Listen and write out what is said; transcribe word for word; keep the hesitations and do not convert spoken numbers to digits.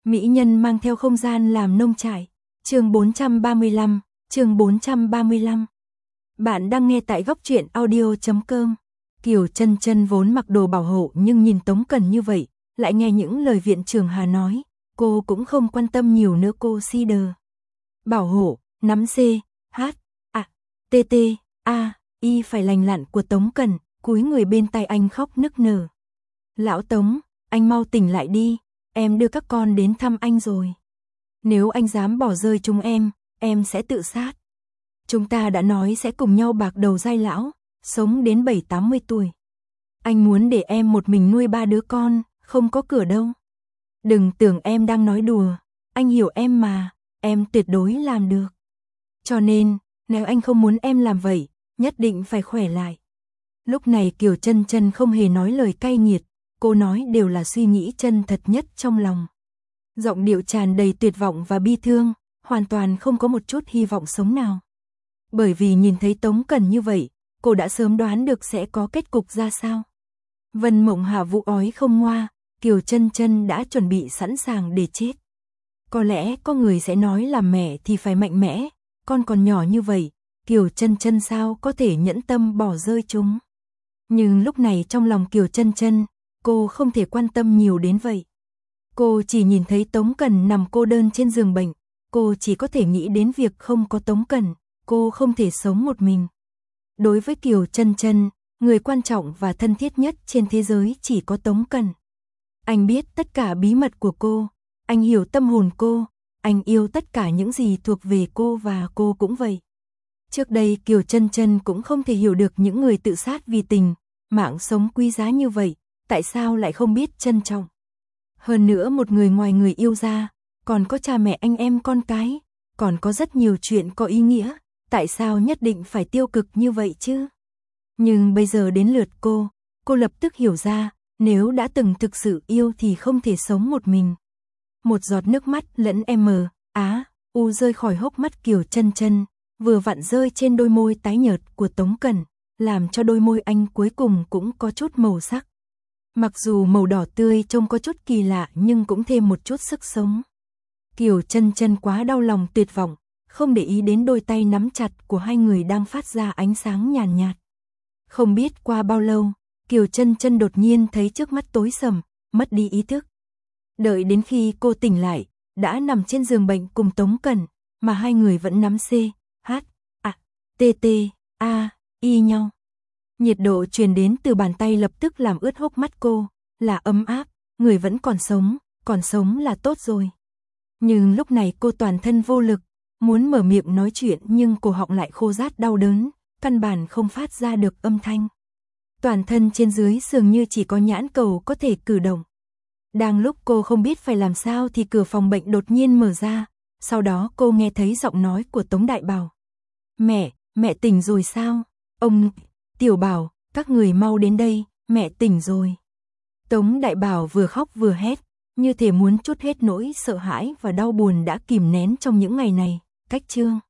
Mỹ nhân mang theo không gian làm nông trại. Chương bốn trăm ba mươi lăm, chương bốn trăm ba mươi lăm. Bạn đang nghe tại góc truyện audio chấm com. Kiều Chân Chân vốn mặc đồ bảo hộ nhưng nhìn Tống Cần như vậy, lại nghe những lời viện trưởng Hà nói, cô cũng không quan tâm nhiều nữa. Cô si đờ. Bảo hộ, nắm C, H, A, T T, A, Y phải lành lặn của Tống Cần, cúi người bên tay anh khóc nức nở. Lão Tống, anh mau tỉnh lại đi, em đưa các con đến thăm anh rồi. Nếu anh dám bỏ rơi chúng em, em sẽ tự sát. Chúng ta đã nói sẽ cùng nhau bạc đầu giai lão, sống đến bảy tám mươi tuổi. Anh muốn để em một mình nuôi ba đứa con, không có cửa đâu. Đừng tưởng em đang nói đùa, anh hiểu em mà, em tuyệt đối làm được. Cho nên, nếu anh không muốn em làm vậy, nhất định phải khỏe lại. Lúc này Kiều Chân Chân không hề nói lời cay nghiệt, cô nói đều là suy nghĩ chân thật nhất trong lòng. Giọng điệu tràn đầy tuyệt vọng và bi thương, hoàn toàn không có một chút hy vọng sống nào. Bởi vì nhìn thấy Tống Cần như vậy, cô đã sớm đoán được sẽ có kết cục ra sao. Vân Mộng Hạ vụ ói không ngoa, Kiều Chân Chân đã chuẩn bị sẵn sàng để chết. Có lẽ có người sẽ nói là mẹ thì phải mạnh mẽ, con còn nhỏ như vậy, Kiều Chân Chân sao có thể nhẫn tâm bỏ rơi chúng. Nhưng lúc này trong lòng Kiều Chân Chân, cô không thể quan tâm nhiều đến vậy. Cô chỉ nhìn thấy Tống Cần nằm cô đơn trên giường bệnh, cô chỉ có thể nghĩ đến việc không có Tống Cần, cô không thể sống một mình. Đối với Kiều Chân Chân, người quan trọng và thân thiết nhất trên thế giới chỉ có Tống Cần. Anh biết tất cả bí mật của cô, anh hiểu tâm hồn cô, anh yêu tất cả những gì thuộc về cô và cô cũng vậy. Trước đây Kiều Chân Chân cũng không thể hiểu được những người tự sát vì tình, mạng sống quý giá như vậy, tại sao lại không biết trân trọng. Hơn nữa một người ngoài người yêu ra, còn có cha mẹ anh em con cái, còn có rất nhiều chuyện có ý nghĩa, tại sao nhất định phải tiêu cực như vậy chứ? Nhưng bây giờ đến lượt cô, cô lập tức hiểu ra, nếu đã từng thực sự yêu thì không thể sống một mình. Một giọt nước mắt lẫn M, Á, U rơi khỏi hốc mắt Kiều Chân Chân, vừa vặn rơi trên đôi môi tái nhợt của Tống Cần, làm cho đôi môi anh cuối cùng cũng có chút màu sắc. Mặc dù màu đỏ tươi trông có chút kỳ lạ nhưng cũng thêm một chút sức sống. Kiều Chân Chân quá đau lòng tuyệt vọng, không để ý đến đôi tay nắm chặt của hai người đang phát ra ánh sáng nhàn nhạt, nhạt. Không biết qua bao lâu, Kiều Chân Chân đột nhiên thấy trước mắt tối sầm, mất đi ý thức. Đợi đến khi cô tỉnh lại, đã nằm trên giường bệnh cùng Tống Cần, mà hai người vẫn nắm C, H, A, T T, A, Y nhau. Nhiệt độ truyền đến từ bàn tay lập tức làm ướt hốc mắt cô, là ấm áp, người vẫn còn sống, còn sống là tốt rồi. Nhưng lúc này cô toàn thân vô lực, muốn mở miệng nói chuyện nhưng cổ họng lại khô rát đau đớn, căn bản không phát ra được âm thanh. Toàn thân trên dưới dường như chỉ có nhãn cầu có thể cử động. Đang lúc cô không biết phải làm sao thì cửa phòng bệnh đột nhiên mở ra, sau đó cô nghe thấy giọng nói của Tống Đại Bảo. Mẹ, mẹ tỉnh rồi sao? Ông, Tiểu Bảo, các người mau đến đây, mẹ tỉnh rồi. Tống Đại Bảo vừa khóc vừa hét, như thể muốn trút hết nỗi sợ hãi và đau buồn đã kìm nén trong những ngày này. Cách chương